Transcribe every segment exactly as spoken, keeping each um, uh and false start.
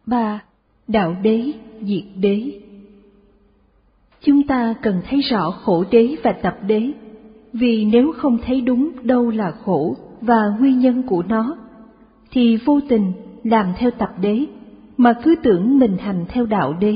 ba. Đạo đế, diệt đế. Chúng ta cần thấy rõ khổ đế và tập đế, vì nếu không thấy đúng đâu là khổ và nguyên nhân của nó, thì vô tình làm theo tập đế, mà cứ tưởng mình hành theo đạo đế.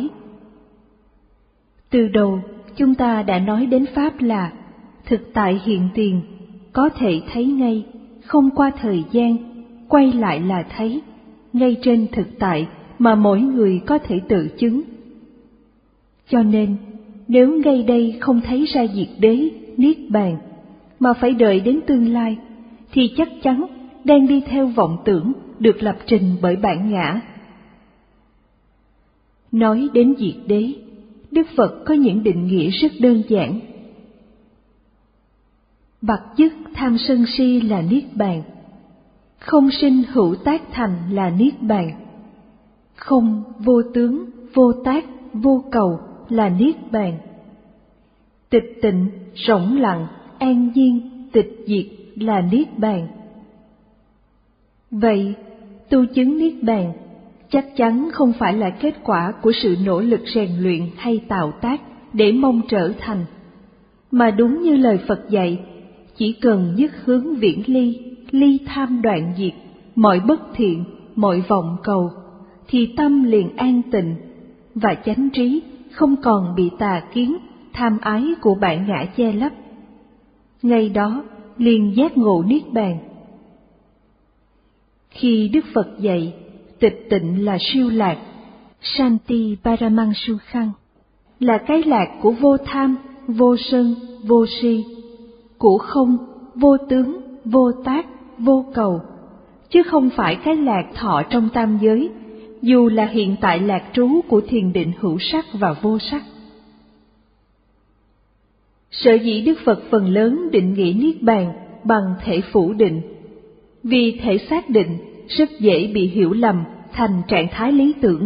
Từ đầu, chúng ta đã nói đến Pháp là thực tại hiện tiền, có thể thấy ngay, không qua thời gian, quay lại là thấy, ngay trên thực tại mà mỗi người có thể tự chứng. Cho nên, nếu ngay đây không thấy ra diệt đế, niết bàn, mà phải đợi đến tương lai, thì chắc chắn đang đi theo vọng tưởng được lập trình bởi bản ngã. Nói đến diệt đế, Đức Phật có những định nghĩa rất đơn giản. Bậc dứt tham sân si là niết bàn, không sinh hữu tác thành là niết bàn, không vô tướng, vô tác, vô cầu là niết bàn, tịch tịnh, rỗng lặng, an nhiên, tịch diệt là niết bàn. Vậy, tu chứng niết bàn chắc chắn không phải là kết quả của sự nỗ lực rèn luyện hay tạo tác để mong trở thành, mà đúng như lời Phật dạy, chỉ cần nhất hướng viễn ly, ly tham đoạn diệt, mọi bất thiện, mọi vọng cầu, thì tâm liền an tịnh, và chánh trí không còn bị tà kiến, tham ái của bản ngã che lấp. Ngay đó liền giác ngộ niết bàn. Khi Đức Phật dạy tịch tịnh là siêu lạc, Santi Paramang Sukhang, là cái lạc của vô tham, vô sân, vô si, của không, vô tướng, vô tác, vô cầu, chứ không phải cái lạc thọ trong tam giới, dù là hiện tại lạc trú của thiền định hữu sắc và vô sắc. Sở dĩ Đức Phật phần lớn định nghĩa niết bàn bằng thể phủ định, vì thể xác định rất dễ bị hiểu lầm thành trạng thái lý tưởng.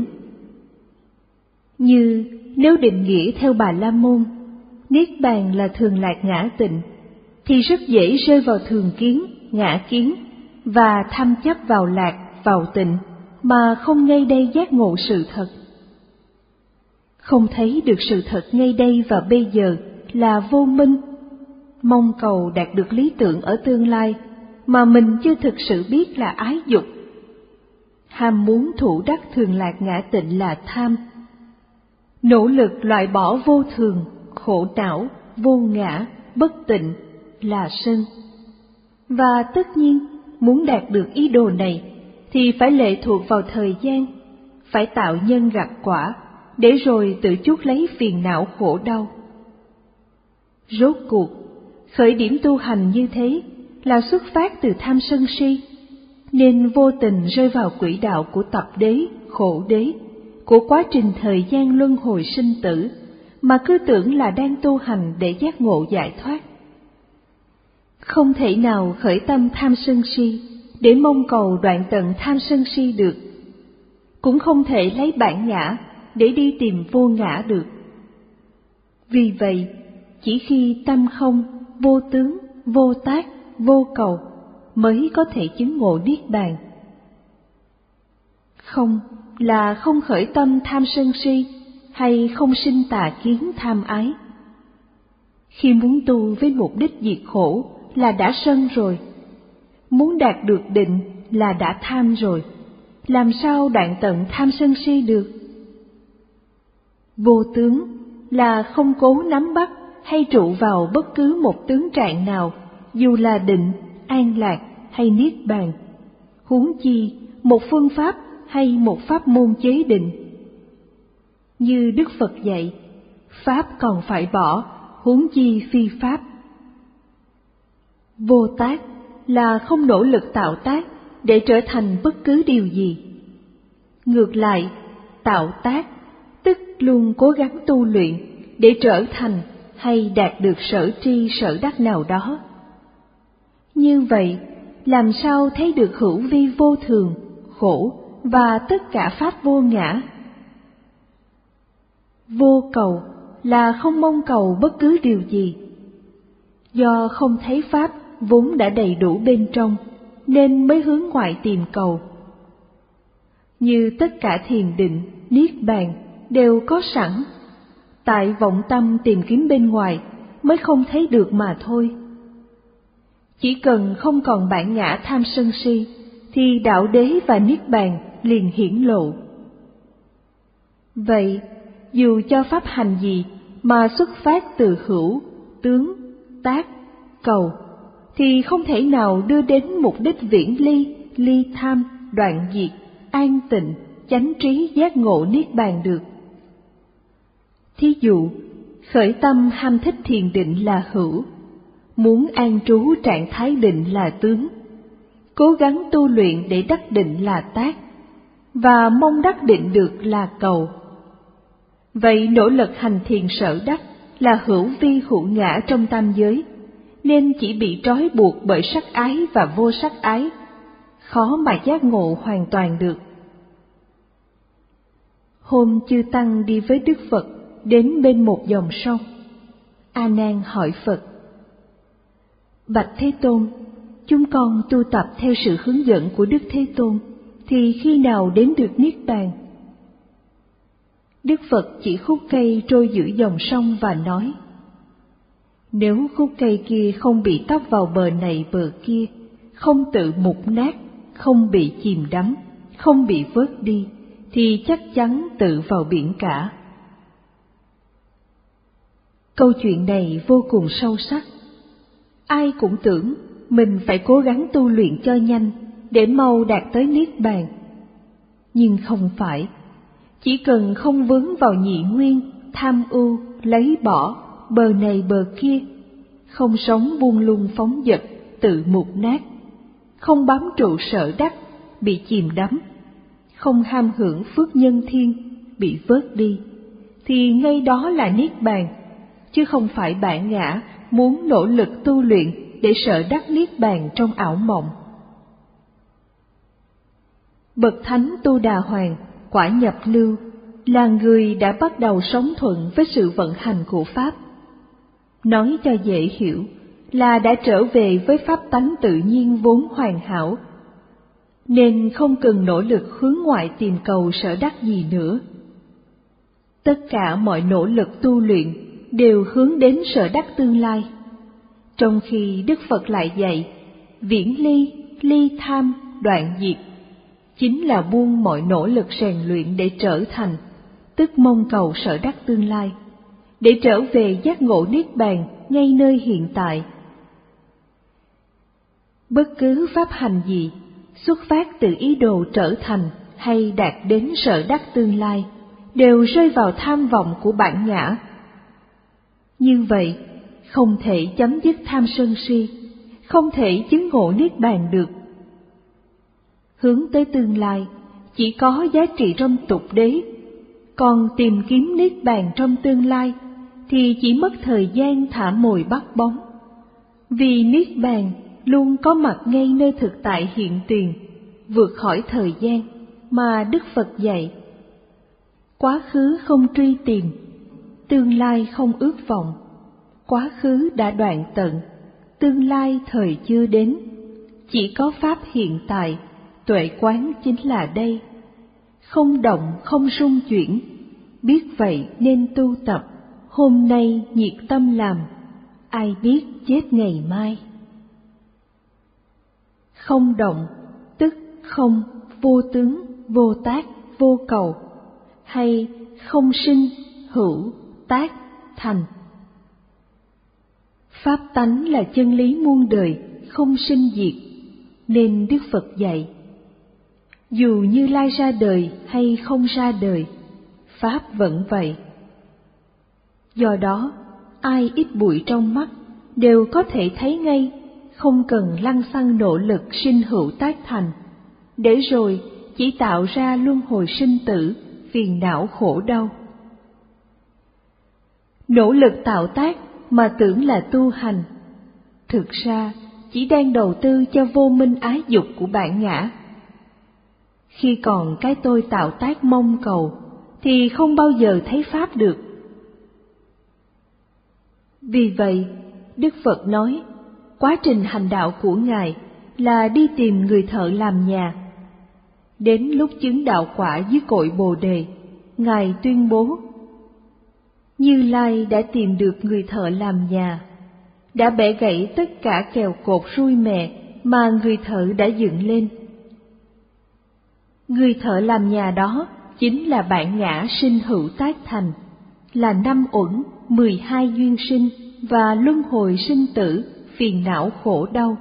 Như nếu định nghĩa theo Bà La Môn, niết bàn là thường lạc ngã tịnh, thì rất dễ rơi vào thường kiến, ngã kiến và tham chấp vào lạc, vào tịnh, mà không ngay đây giác ngộ sự thật. Không thấy được sự thật ngay đây và bây giờ là vô minh, mong cầu đạt được lý tưởng ở tương lai mà mình chưa thực sự biết là ái dục. Ham muốn thủ đắc thường lạc ngã tịnh là tham. Nỗ lực loại bỏ vô thường, khổ não, vô ngã, bất tịnh là sân. Và tất nhiên, muốn đạt được ý đồ này thì phải lệ thuộc vào thời gian, phải tạo nhân gặt quả, để rồi tự chuốc lấy phiền não khổ đau. Rốt cuộc, khởi điểm tu hành như thế là xuất phát từ tham sân si, nên vô tình rơi vào quỹ đạo của tập đế, khổ đế, của quá trình thời gian luân hồi sinh tử, mà cứ tưởng là đang tu hành để giác ngộ giải thoát. Không thể nào khởi tâm tham sân si để mong cầu đoạn tận tham sân si được, cũng không thể lấy bản ngã để đi tìm vô ngã được. Vì vậy, chỉ khi tâm không, vô tướng, vô tác, vô cầu mới có thể chứng ngộ niết bàn. Không là không khởi tâm tham sân si hay không sinh tà kiến tham ái. Khi muốn tu với mục đích diệt khổ là đã sân rồi, muốn đạt được định là đã tham rồi, làm sao đoạn tận tham sân si được? Vô tướng là không cố nắm bắt hay trụ vào bất cứ một tướng trạng nào, dù là định, an lạc hay niết bàn, huống chi một phương pháp hay một pháp môn chế định. Như Đức Phật dạy, pháp còn phải bỏ, huống chi phi pháp. Vô tác là không nỗ lực tạo tác để trở thành bất cứ điều gì. Ngược lại, tạo tác tức luôn cố gắng tu luyện để trở thành hay đạt được sở tri sở đắc nào đó. Như vậy, làm sao thấy được hữu vi vô thường, khổ và tất cả pháp vô ngã? Vô cầu là không mong cầu bất cứ điều gì. Do không thấy pháp vốn đã đầy đủ bên trong, nên mới hướng ngoại tìm cầu. Như tất cả thiền định, niết bàn đều có sẵn, tại vọng tâm tìm kiếm bên ngoài mới không thấy được mà thôi. Chỉ cần không còn bản ngã tham sân si, thì đạo đế và niết bàn liền hiển lộ. Vậy, dù cho pháp hành gì mà xuất phát từ hữu, tướng, tác, cầu, thì không thể nào đưa đến mục đích viễn ly, ly tham, đoạn diệt, an tịnh, chánh trí giác ngộ niết bàn được. Thí dụ, khởi tâm ham thích thiền định là hữu, muốn an trú trạng thái định là tướng, cố gắng tu luyện để đắc định là tác, và mong đắc định được là cầu. Vậy nỗ lực hành thiền sở đắc là hữu vi hữu ngã trong tam giới, nên chỉ bị trói buộc bởi sắc ái và vô sắc ái, khó mà giác ngộ hoàn toàn được. Hôm chư Tăng đi với Đức Phật đến bên một dòng sông. A Nan hỏi Phật: Bạch Thế Tôn, chúng con tu tập theo sự hướng dẫn của Đức Thế Tôn, thì khi nào đến được niết bàn? Đức Phật chỉ khúc cây trôi giữa dòng sông và nói: Nếu khúc cây kia không bị tấp vào bờ này bờ kia, không tự mục nát, không bị chìm đắm, không bị vớt đi, thì chắc chắn tự vào biển cả. Câu chuyện này vô cùng sâu sắc. Ai cũng tưởng mình phải cố gắng tu luyện cho nhanh để mau đạt tới niết bàn. Nhưng không phải, chỉ cần không vướng vào nhị nguyên, tham ưu, lấy bỏ, bờ này bờ kia, không sống buông lung phóng dật, tự mục nát, không bám trụ sở đắc, bị chìm đắm, không ham hưởng phước nhân thiên, bị vớt đi, thì ngay đó là niết bàn, chứ không phải bản ngã muốn nỗ lực tu luyện để sở đắc niết bàn trong ảo mộng. Bậc Thánh Tu Đà Hoàng quả nhập lưu là người đã bắt đầu sống thuận với sự vận hành của Pháp. Nói cho dễ hiểu là đã trở về với pháp tánh tự nhiên vốn hoàn hảo, nên không cần nỗ lực hướng ngoại tìm cầu sở đắc gì nữa. Tất cả mọi nỗ lực tu luyện đều hướng đến sở đắc tương lai, trong khi Đức Phật lại dạy viễn ly, ly tham, đoạn diệt, chính là buông mọi nỗ lực rèn luyện để trở thành, tức mong cầu sở đắc tương lai, để trở về giác ngộ niết bàn ngay nơi hiện tại. Bất cứ pháp hành gì xuất phát từ ý đồ trở thành hay đạt đến sở đắc tương lai đều rơi vào tham vọng của bản ngã. Như vậy, không thể chấm dứt tham sân si, không thể chứng ngộ niết bàn được. Hướng tới tương lai chỉ có giá trị trong tục đế, còn tìm kiếm niết bàn trong tương lai thì chỉ mất thời gian thả mồi bắt bóng. Vì niết bàn luôn có mặt ngay nơi thực tại hiện tiền, vượt khỏi thời gian mà Đức Phật dạy. Quá khứ không truy tìm, tương lai không ước vọng. Quá khứ đã đoạn tận, tương lai thời chưa đến. Chỉ có pháp hiện tại, tuệ quán chính là đây. Không động không rung chuyển, biết vậy nên tu tập. Hôm nay nhiệt tâm làm, ai biết chết ngày mai. Không động, tức không, vô tướng, vô tác, vô cầu, hay không sinh, hữu, tác, thành. Pháp tánh là chân lý muôn đời, không sinh diệt, nên Đức Phật dạy: dù Như Lai ra đời hay không ra đời, Pháp vẫn vậy. Do đó, ai ít bụi trong mắt đều có thể thấy ngay, không cần lăng xăng nỗ lực sinh hữu tác thành, để rồi chỉ tạo ra luân hồi sinh tử, phiền não khổ đau. Nỗ lực tạo tác mà tưởng là tu hành, thực ra chỉ đang đầu tư cho vô minh ái dục của bản ngã. Khi còn cái tôi tạo tác mong cầu, thì không bao giờ thấy Pháp được. Vì vậy, Đức Phật nói, quá trình hành đạo của Ngài là đi tìm người thợ làm nhà. Đến lúc chứng đạo quả dưới cội Bồ Đề, Ngài tuyên bố: Như Lai đã tìm được người thợ làm nhà, đã bẻ gãy tất cả kèo cột rui mè mà người thợ đã dựng lên. Người thợ làm nhà đó chính là bản ngã sinh hữu tác thành, là năm uẩn, mười hai duyên sinh và luân hồi sinh tử, phiền não khổ đau.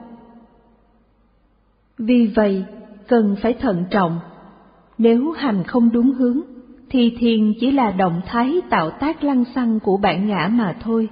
Vì vậy, cần phải thận trọng. Nếu hành không đúng hướng, thì thiền chỉ là động thái tạo tác lăng xăng của bản ngã mà thôi.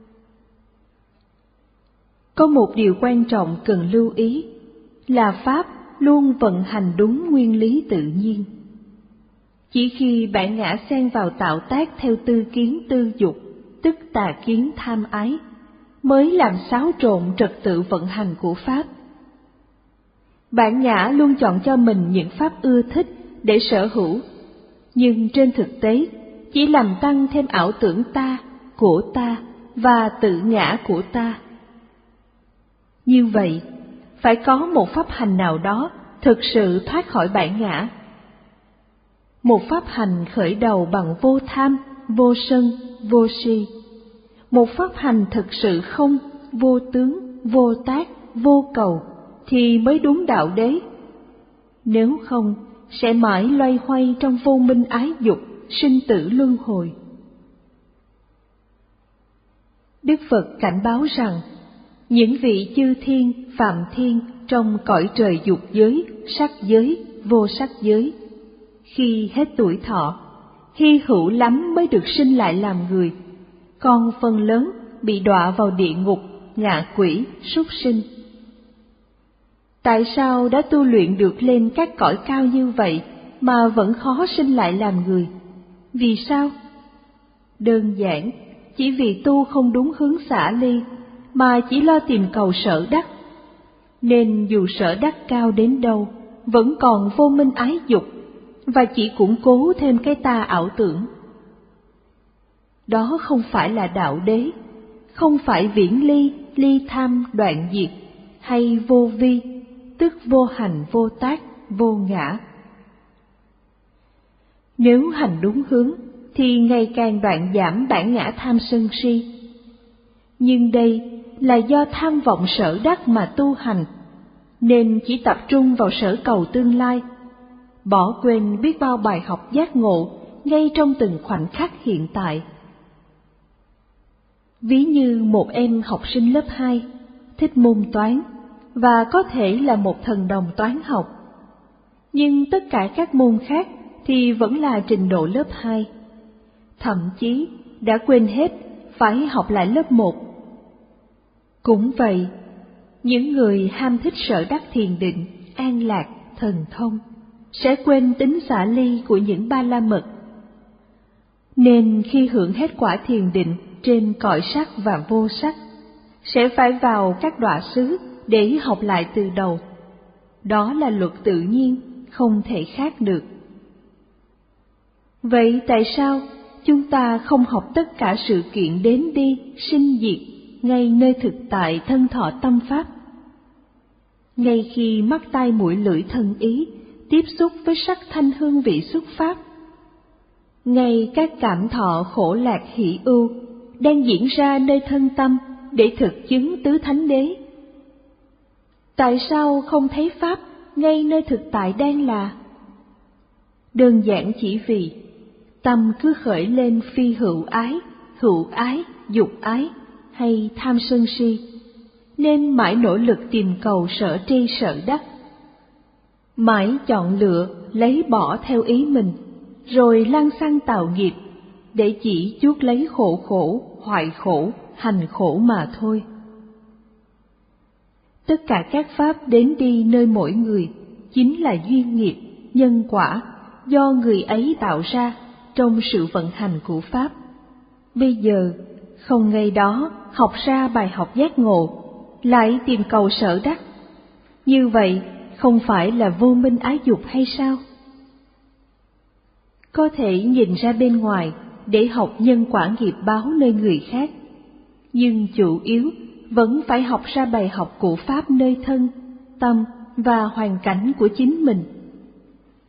Có một điều quan trọng cần lưu ý là Pháp luôn vận hành đúng nguyên lý tự nhiên. Chỉ khi bản ngã xen vào tạo tác theo tư kiến tư dục, tức tà kiến tham ái, mới làm xáo trộn trật tự vận hành của Pháp. Bản ngã luôn chọn cho mình những pháp ưa thích để sở hữu, nhưng trên thực tế chỉ làm tăng thêm ảo tưởng ta, của ta và tự ngã của ta. Như vậy, phải có một pháp hành nào đó thực sự thoát khỏi bản ngã. Một pháp hành khởi đầu bằng vô tham, vô sân, vô si. Một pháp hành thực sự không, vô tướng, vô tác, vô cầu thì mới đúng đạo đế. Nếu không, sẽ mãi loay hoay trong vô minh ái dục, sinh tử luân hồi. Đức Phật cảnh báo rằng, những vị chư thiên, phạm thiên trong cõi trời dục giới, sắc giới, vô sắc giới, khi hết tuổi thọ, hy hữu lắm mới được sinh lại làm người, còn phần lớn bị đọa vào địa ngục, ngạ quỷ, súc sinh. Tại sao đã tu luyện được lên các cõi cao như vậy mà vẫn khó sinh lại làm người? Vì sao? Đơn giản, chỉ vì tu không đúng hướng xả ly, mà chỉ lo tìm cầu sở đắc. Nên dù sở đắc cao đến đâu, vẫn còn vô minh ái dục, và chỉ củng cố thêm cái ta ảo tưởng. Đó không phải là đạo đế, không phải viễn ly, ly tham, đoạn diệt, hay vô vi, tức vô hành, vô tác, vô ngã. Nếu hành đúng hướng, thì ngày càng đoạn giảm bản ngã tham sân si. Nhưng đây là do tham vọng sở đắc mà tu hành, nên chỉ tập trung vào sở cầu tương lai, bỏ quên biết bao bài học giác ngộ ngay trong từng khoảnh khắc hiện tại. Ví như một em học sinh lớp hai, thích môn toán, và có thể là một thần đồng toán học. Nhưng tất cả các môn khác thì vẫn là trình độ lớp hai. Thậm chí đã quên hết phải học lại lớp một. Cũng vậy, những người ham thích sở đắc thiền định, an lạc, thần thông sẽ quên tính xả ly của những ba la mật. Nên khi hưởng hết quả thiền định trên cõi sắc và vô sắc, sẽ phải vào các đọa xứ để học lại từ đầu. Đó là luật tự nhiên, không thể khác được. Vậy tại sao chúng ta không học tất cả sự kiện đến đi, sinh diệt ngay nơi thực tại thân thọ tâm pháp? Ngay khi mắt tai mũi lưỡi thân ý tiếp xúc với sắc thanh hương vị xuất pháp, ngay các cảm thọ khổ lạc hỷ ưu đang diễn ra nơi thân tâm để thực chứng tứ thánh đế. Tại sao không thấy pháp ngay nơi thực tại đang là? Đơn giản chỉ vì tâm cứ khởi lên phi hữu ái, hữu ái, dục ái hay tham sân si, nên mãi nỗ lực tìm cầu sở tri sở đắc. Mãi chọn lựa, lấy bỏ theo ý mình, rồi lăng xăng tạo nghiệp, để chỉ chuốc lấy khổ khổ, hoại khổ, hành khổ mà thôi. Tất cả các pháp đến đi nơi mỗi người chính là duyên nghiệp, nhân quả do người ấy tạo ra trong sự vận hành của pháp. Bây giờ, không ngay đó học ra bài học giác ngộ, lại tìm cầu sở đắc. Như vậy không phải là vô minh ái dục hay sao? Có thể nhìn ra bên ngoài để học nhân quả nghiệp báo nơi người khác, nhưng chủ yếu vẫn phải học ra bài học của pháp nơi thân, tâm và hoàn cảnh của chính mình.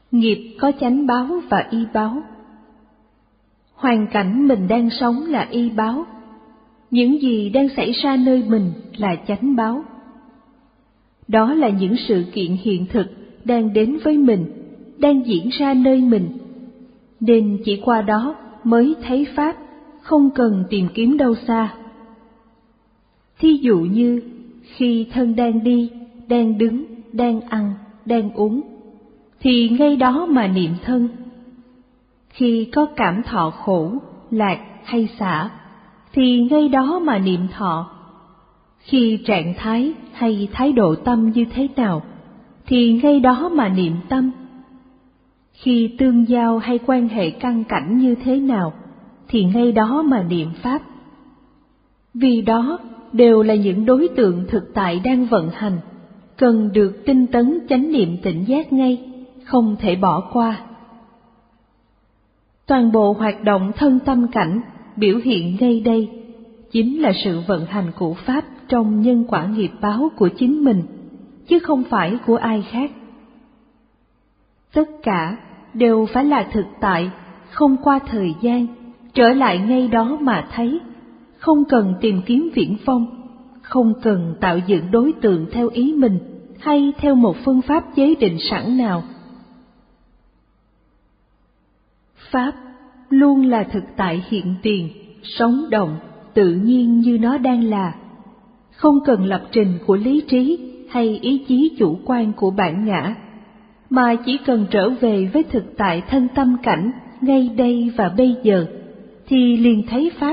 Nghiệp có chánh báo và y báo. Hoàn cảnh mình đang sống là y báo. Những gì đang xảy ra nơi mình là chánh báo. Đó là những sự kiện hiện thực đang đến với mình, đang diễn ra nơi mình. Nên chỉ qua đó mới thấy Pháp, không cần tìm kiếm đâu xa. Thí dụ như khi thân đang đi, đang đứng, đang ăn, đang uống, thì ngay đó mà niệm thân. Khi có cảm thọ khổ, lạc hay xả, thì ngay đó mà niệm thọ. Khi trạng thái hay thái độ tâm như thế nào, thì ngay đó mà niệm tâm. Khi tương giao hay quan hệ căn cảnh như thế nào, thì ngay đó mà niệm Pháp. Vì đó đều là những đối tượng thực tại đang vận hành, cần được tinh tấn chánh niệm tỉnh giác ngay, không thể bỏ qua. Toàn bộ hoạt động thân tâm cảnh biểu hiện ngay đây chính là sự vận hành của Pháp trong nhân quả nghiệp báo của chính mình, chứ không phải của ai khác. Tất cả đều phải là thực tại, không qua thời gian, trở lại ngay đó mà thấy, không cần tìm kiếm viễn vông, không cần tạo dựng đối tượng theo ý mình hay theo một phương pháp chế định sẵn nào. Pháp luôn là thực tại hiện tiền, sống động, tự nhiên như nó đang là, không cần lập trình của lý trí hay ý chí chủ quan của bản ngã, mà chỉ cần trở về với thực tại thân tâm cảnh ngay đây và bây giờ, thì liền thấy Pháp.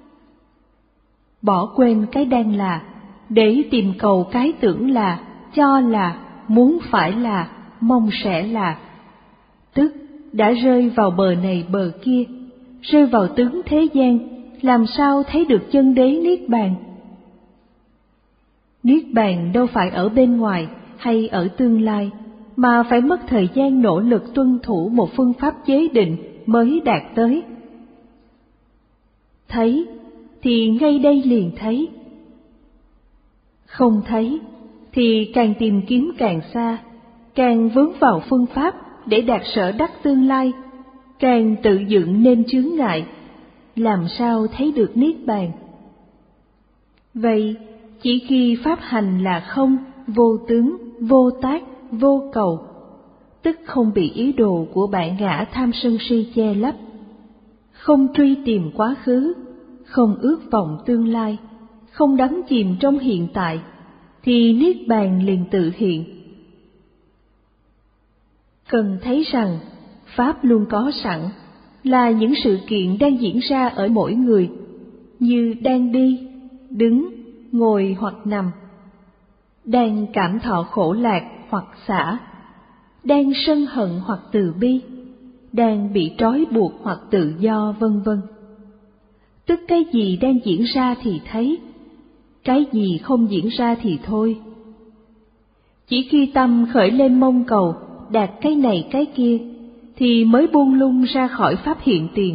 Bỏ quên cái đang là, để tìm cầu cái tưởng là, cho là, muốn phải là, mong sẽ là, tức đã rơi vào bờ này bờ kia, rơi vào tướng thế gian, làm sao thấy được chân đế Niết Bàn? Niết Bàn đâu phải ở bên ngoài hay ở tương lai, mà phải mất thời gian nỗ lực tuân thủ một phương pháp chế định mới đạt tới. Thấy thì ngay đây liền thấy. Không thấy thì càng tìm kiếm càng xa, càng vướng vào phương pháp để đạt sở đắc tương lai, càng tự dựng nên chướng ngại, làm sao thấy được Niết Bàn? Vậy, chỉ khi pháp hành là không, vô tướng, vô tác, vô cầu, tức không bị ý đồ của bản ngã tham sân si che lấp, không truy tìm quá khứ, không ước vọng tương lai, không đắm chìm trong hiện tại, thì Niết Bàn liền tự hiện. Cần thấy rằng Pháp luôn có sẵn, là những sự kiện đang diễn ra ở mỗi người, như đang đi, đứng, ngồi hoặc nằm, đang cảm thọ khổ lạc hoặc xả, đang sân hận hoặc từ bi, đang bị trói buộc hoặc tự do, vân vân. Tức cái gì đang diễn ra thì thấy, cái gì không diễn ra thì thôi. Chỉ khi tâm khởi lên mong cầu đạt cái này cái kia, thì mới buông lung ra khỏi pháp hiện tiền.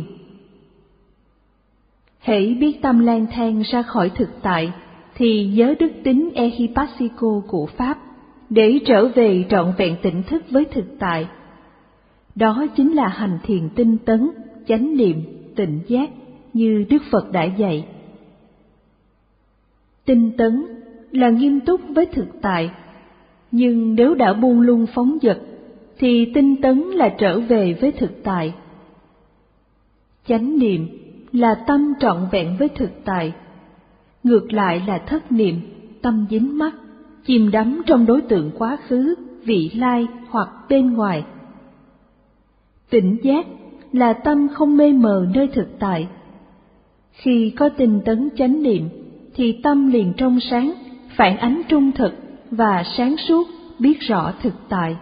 Hễ biết tâm lang thang ra khỏi thực tại, thì nhớ đức tính ehipassiko của Pháp, để trở về trọn vẹn tỉnh thức với thực tại. Đó chính là hành thiền tinh tấn, chánh niệm, tỉnh giác, như Đức Phật đã dạy. Tinh tấn là nghiêm túc với thực tại, nhưng nếu đã buông lung phóng dật, thì tinh tấn là trở về với thực tại. Chánh niệm là tâm trọn vẹn với thực tại, ngược lại là thất niệm, tâm dính mắc, chìm đắm trong đối tượng quá khứ, vị lai hoặc bên ngoài. Tỉnh giác là tâm không mê mờ nơi thực tại. Khi có tinh tấn chánh niệm, thì tâm liền trong sáng, phản ánh trung thực và sáng suốt, biết rõ thực tại.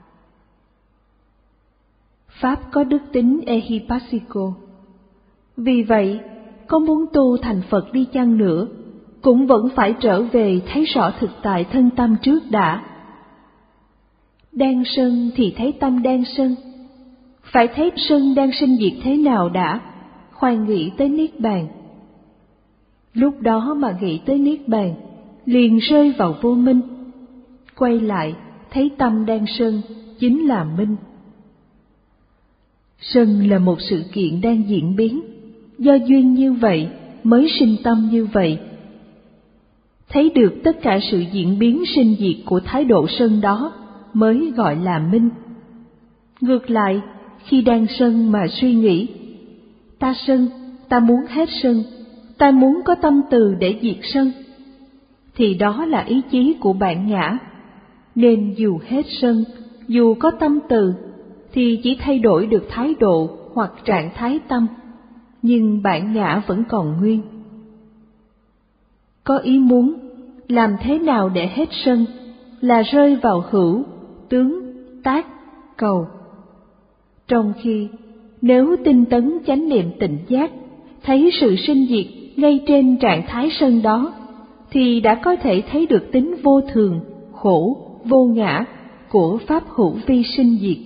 Pháp có đức tính ehipassiko. Vì vậy, có muốn tu thành Phật đi chăng nữa, cũng vẫn phải trở về thấy rõ thực tại thân tâm trước đã. Đang sân thì thấy tâm đang sân, phải thấy sân đang sinh diệt thế nào đã, khoan nghĩ tới Niết Bàn. Lúc đó mà nghĩ tới Niết Bàn, liền rơi vào vô minh. Quay lại, thấy tâm đang sân, chính là minh. Sân là một sự kiện đang diễn biến, do duyên như vậy mới sinh tâm như vậy. Thấy được tất cả sự diễn biến sinh diệt của thái độ sân đó mới gọi là minh. Ngược lại, khi đang sân mà suy nghĩ, ta sân, ta muốn hết sân, ta muốn có tâm từ để diệt sân, thì đó là ý chí của bản ngã. Nên dù hết sân, dù có tâm từ, thì chỉ thay đổi được thái độ hoặc trạng thái tâm, nhưng bản ngã vẫn còn nguyên. Có ý muốn làm thế nào để hết sân là rơi vào hữu, tướng, tác, cầu. Trong khi nếu tinh tấn chánh niệm tỉnh giác, thấy sự sinh diệt ngay trên trạng thái sân đó, thì đã có thể thấy được tính vô thường, khổ, vô ngã của pháp hữu vi sinh diệt.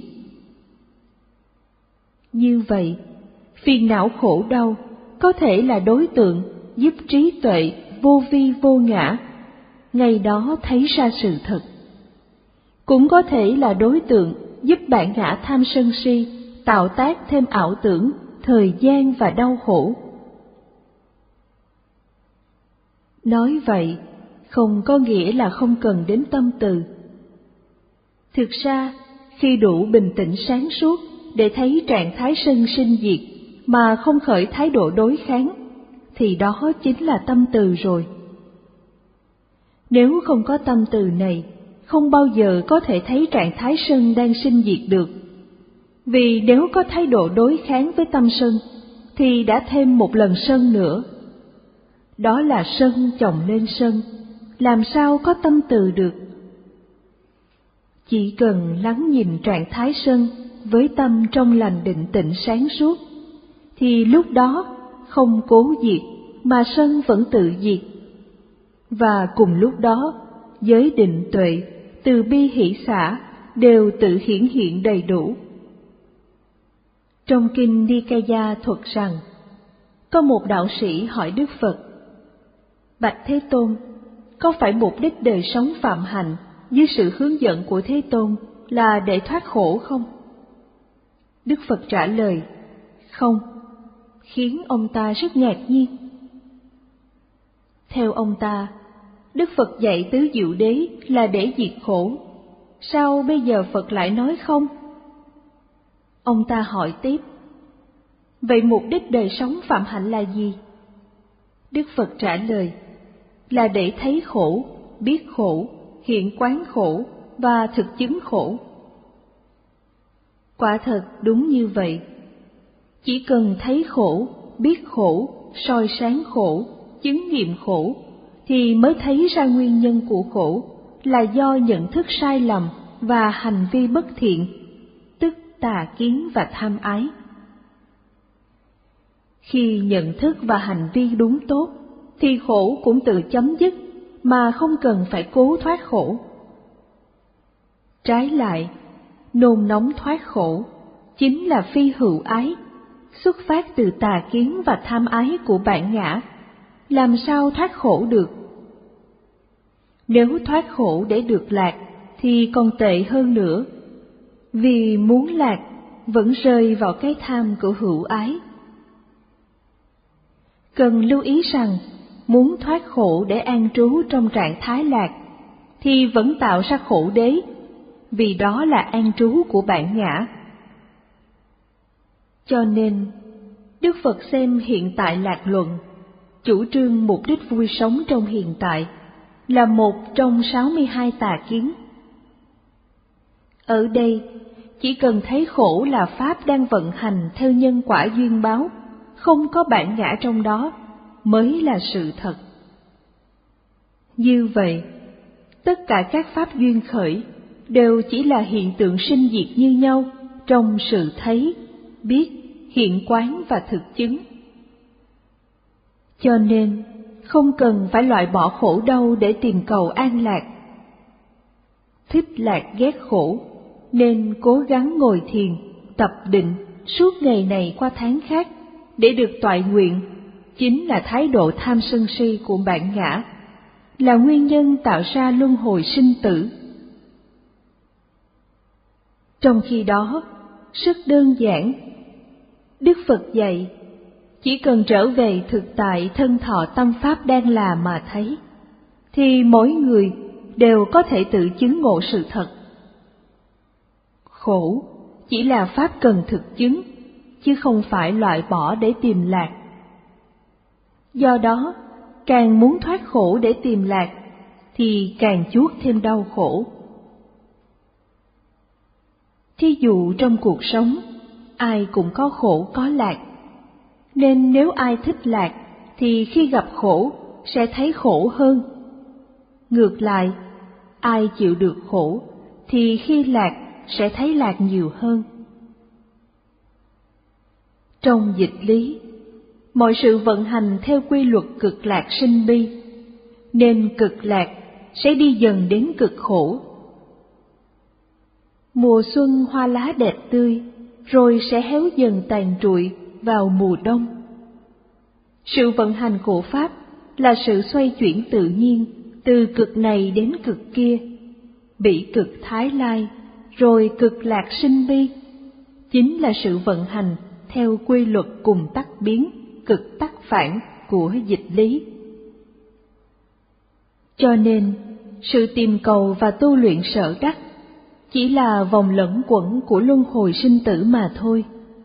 Như vậy, phiền não khổ đau có thể là đối tượng giúp trí tuệ vô vi vô ngã ngày đó thấy ra sự thật, cũng có thể là đối tượng giúp bản ngã tham sân si tạo tác thêm ảo tưởng, thời gian và đau khổ. Nói vậy không có nghĩa là không cần đến tâm từ. Thực ra, khi đủ bình tĩnh sáng suốt để thấy trạng thái sân sinh diệt mà không khởi thái độ đối kháng, thì đó chính là tâm từ rồi. Nếu không có tâm từ này, không bao giờ có thể thấy trạng thái sân đang sinh diệt được. Vì nếu có thái độ đối kháng với tâm sân, thì đã thêm một lần sân nữa. Đó là sân chồng lên sân, làm sao có tâm từ được? Chỉ cần lắng nhìn trạng thái sân với tâm trong lành định tĩnh sáng suốt, thì lúc đó không cố diệt mà sân vẫn tự diệt. Và cùng lúc đó, giới định tuệ, từ bi hỷ xả đều tự hiển hiện đầy đủ. Trong kinh Nikaya thuật rằng, có một đạo sĩ hỏi Đức Phật: Bạch Thế Tôn, có phải mục đích đời sống phạm hạnh dưới sự hướng dẫn của Thế Tôn là để thoát khổ không? Đức Phật trả lời: Không, khiến ông ta rất ngạc nhiên. Theo ông ta, Đức Phật dạy tứ diệu đế là để diệt khổ, sao bây giờ Phật lại nói không? Ông ta hỏi tiếp: Vậy mục đích đời sống phạm hạnh là gì? Đức Phật trả lời: Là để thấy khổ, biết khổ, hiện quán khổ và thực chứng khổ. Quả thật đúng như vậy. Chỉ cần thấy khổ, biết khổ, soi sáng khổ, chứng nghiệm khổ, thì mới thấy ra nguyên nhân của khổ là do nhận thức sai lầm và hành vi bất thiện, tức tà kiến và tham ái. Khi nhận thức và hành vi đúng tốt, thì khổ cũng tự chấm dứt mà không cần phải cố thoát khổ. Trái lại, nôn nóng thoát khổ chính là phi hữu ái, xuất phát từ tà kiến và tham ái của bản ngã, làm sao thoát khổ được? Nếu thoát khổ để được lạc thì còn tệ hơn nữa, vì muốn lạc vẫn rơi vào cái tham của hữu ái. Cần lưu ý rằng, muốn thoát khổ để an trú trong trạng thái lạc, thì vẫn tạo ra khổ đế, vì đó là an trú của bản ngã. Cho nên, Đức Phật xem hiện tại lạc luận, chủ trương mục đích vui sống trong hiện tại, là một trong sáu mươi hai tà kiến. Ở đây, chỉ cần thấy khổ là pháp đang vận hành theo nhân quả duyên báo, không có bản ngã trong đó, mới là sự thật. Như vậy, tất cả các pháp duyên khởi đều chỉ là hiện tượng sinh diệt như nhau trong sự thấy, biết, hiện quán và thực chứng. Cho nên, không cần phải loại bỏ khổ đau để tìm cầu an lạc. Thích lạc ghét khổ, nên cố gắng ngồi thiền, tập định suốt ngày này qua tháng khác để được toại nguyện, chính là thái độ tham sân si của bản ngã, là nguyên nhân tạo ra luân hồi sinh tử. Trong khi đó, rất đơn giản, Đức Phật dạy, chỉ cần trở về thực tại thân thọ tâm pháp đang là mà thấy, thì mỗi người đều có thể tự chứng ngộ sự thật. Khổ chỉ là pháp cần thực chứng, chứ không phải loại bỏ để tìm lạc. Do đó, càng muốn thoát khổ để tìm lạc, thì càng chuốc thêm đau khổ. Thí dụ trong cuộc sống, ai cũng có khổ có lạc, nên nếu ai thích lạc thì khi gặp khổ sẽ thấy khổ hơn. Ngược lại, ai chịu được khổ thì khi lạc sẽ thấy lạc nhiều hơn. Trong dịch lý, mọi sự vận hành theo quy luật cực lạc sinh bi, nên cực lạc sẽ đi dần đến cực khổ. Mùa xuân hoa lá đẹp tươi, rồi sẽ héo dần tàn trụi vào mùa đông. Sự vận hành của Pháp là sự xoay chuyển tự nhiên từ cực này đến cực kia, bỉ cực thái lai, rồi cực lạc sinh bi, chính là sự vận hành theo quy luật cùng tắc biến, cực tắc phản của dịch lý. Cho nên, sự tìm cầu và tu luyện sở đắc chỉ là vòng lẫn quẩn của luân hồi sinh tử mà thôi.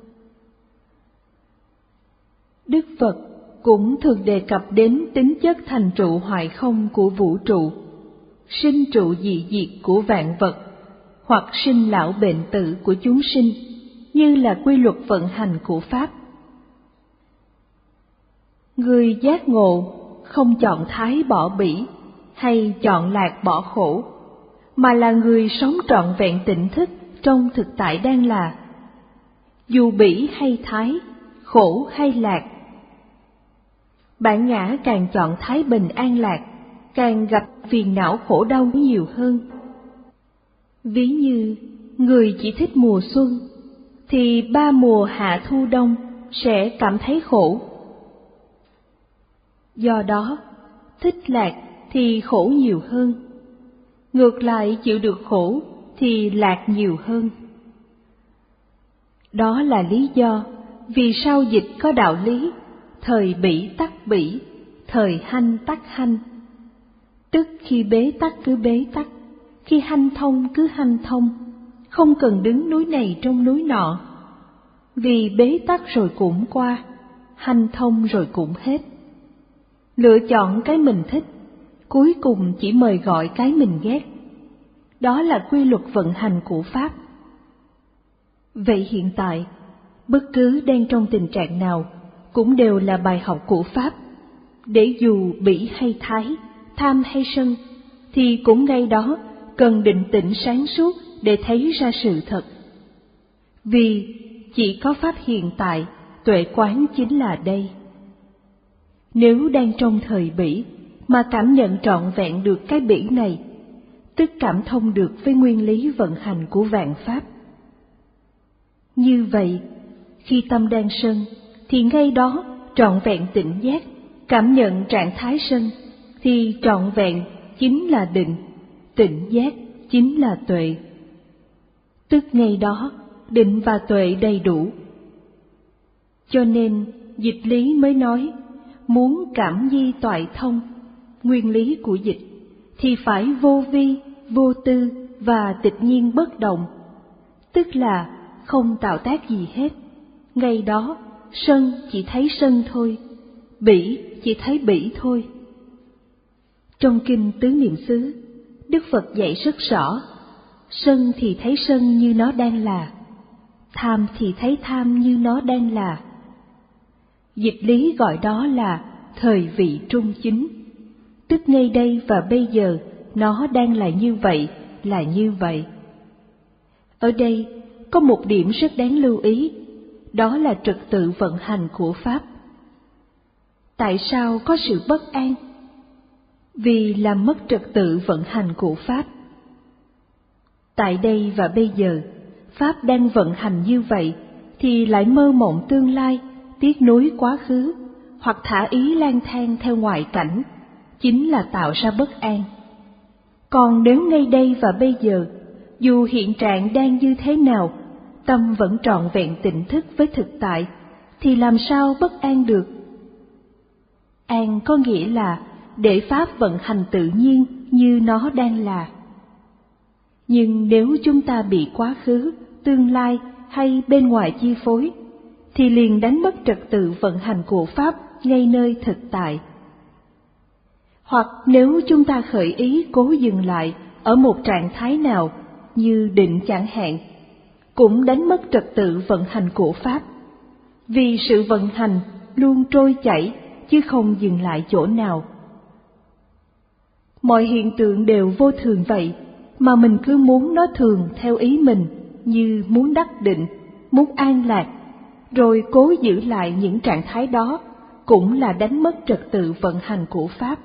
Đức Phật cũng thường đề cập đến tính chất thành trụ hoại không của vũ trụ, sinh trụ dị diệt của vạn vật, hoặc sinh lão bệnh tử của chúng sinh, như là quy luật vận hành của Pháp. Người giác ngộ không chọn thái bỏ bỉ hay chọn lạc bỏ khổ, mà là người sống trọn vẹn tỉnh thức trong thực tại đang là, dù bỉ hay thái, khổ hay lạc. Bản ngã càng chọn thái bình an lạc, càng gặp phiền não khổ đau nhiều hơn. Ví như người chỉ thích mùa xuân, thì ba mùa hạ thu đông sẽ cảm thấy khổ. Do đó, thích lạc thì khổ nhiều hơn. Ngược lại, chịu được khổ thì lạc nhiều hơn. Đó là lý do vì sao dịch có đạo lý thời bỉ tắc bỉ, thời hanh tắc hanh. Tức khi bế tắc cứ bế tắc, khi hanh thông cứ hanh thông, không cần đứng núi này trong núi nọ. Vì bế tắc rồi cũng qua, hanh thông rồi cũng hết. Lựa chọn cái mình thích, cuối cùng chỉ mời gọi cái mình ghét. Đó là quy luật vận hành của Pháp. Vậy hiện tại, bất cứ đang trong tình trạng nào cũng đều là bài học của Pháp. Để dù bỉ hay thái, tham hay sân, thì cũng ngay đó cần định tĩnh sáng suốt để thấy ra sự thật. Vì chỉ có Pháp hiện tại, tuệ quán chính là đây. Nếu đang trong thời bỉ mà cảm nhận trọn vẹn được cái bỉ này, tức cảm thông được với nguyên lý vận hành của vạn Pháp. Như vậy, khi tâm đang sân, thì ngay đó trọn vẹn tỉnh giác, cảm nhận trạng thái sân, thì trọn vẹn chính là định, tỉnh giác chính là tuệ. Tức ngay đó, định và tuệ đầy đủ. Cho nên, dịch lý mới nói, muốn cảm di toại thông, nguyên lý của dịch, thì phải vô vi, vô tư và tịch nhiên bất động, tức là không tạo tác gì hết. Ngay đó, sân chỉ thấy sân thôi, bỉ chỉ thấy bỉ thôi. Trong kinh Tứ Niệm xứ, Đức Phật dạy rất rõ, sân thì thấy sân như nó đang là, tham thì thấy tham như nó đang là. Dịch lý gọi đó là thời vị trung chính, tức ngay đây và bây giờ nó đang là như vậy, là như vậy. Ở đây có một điểm rất đáng lưu ý, đó là trật tự vận hành của Pháp. Tại sao có sự bất an? Vì làm mất trật tự vận hành của Pháp. Tại đây và bây giờ, Pháp đang vận hành như vậy, thì lại mơ mộng tương lai, tiếc nuối quá khứ, hoặc thả ý lang thang theo ngoại cảnh, chính là tạo ra bất an. Còn nếu ngay đây và bây giờ, dù hiện trạng đang như thế nào, tâm vẫn trọn vẹn tỉnh thức với thực tại, thì làm sao bất an được? An có nghĩa là để Pháp vận hành tự nhiên như nó đang là. Nhưng nếu chúng ta bị quá khứ, tương lai hay bên ngoài chi phối, thì liền đánh mất trật tự vận hành của Pháp ngay nơi thực tại. Hoặc nếu chúng ta khởi ý cố dừng lại ở một trạng thái nào, như định chẳng hạn, cũng đánh mất trật tự vận hành của Pháp, vì sự vận hành luôn trôi chảy chứ không dừng lại chỗ nào. Mọi hiện tượng đều vô thường vậy, mà mình cứ muốn nó thường theo ý mình, như muốn đắc định, muốn an lạc, rồi cố giữ lại những trạng thái đó, cũng là đánh mất trật tự vận hành của Pháp.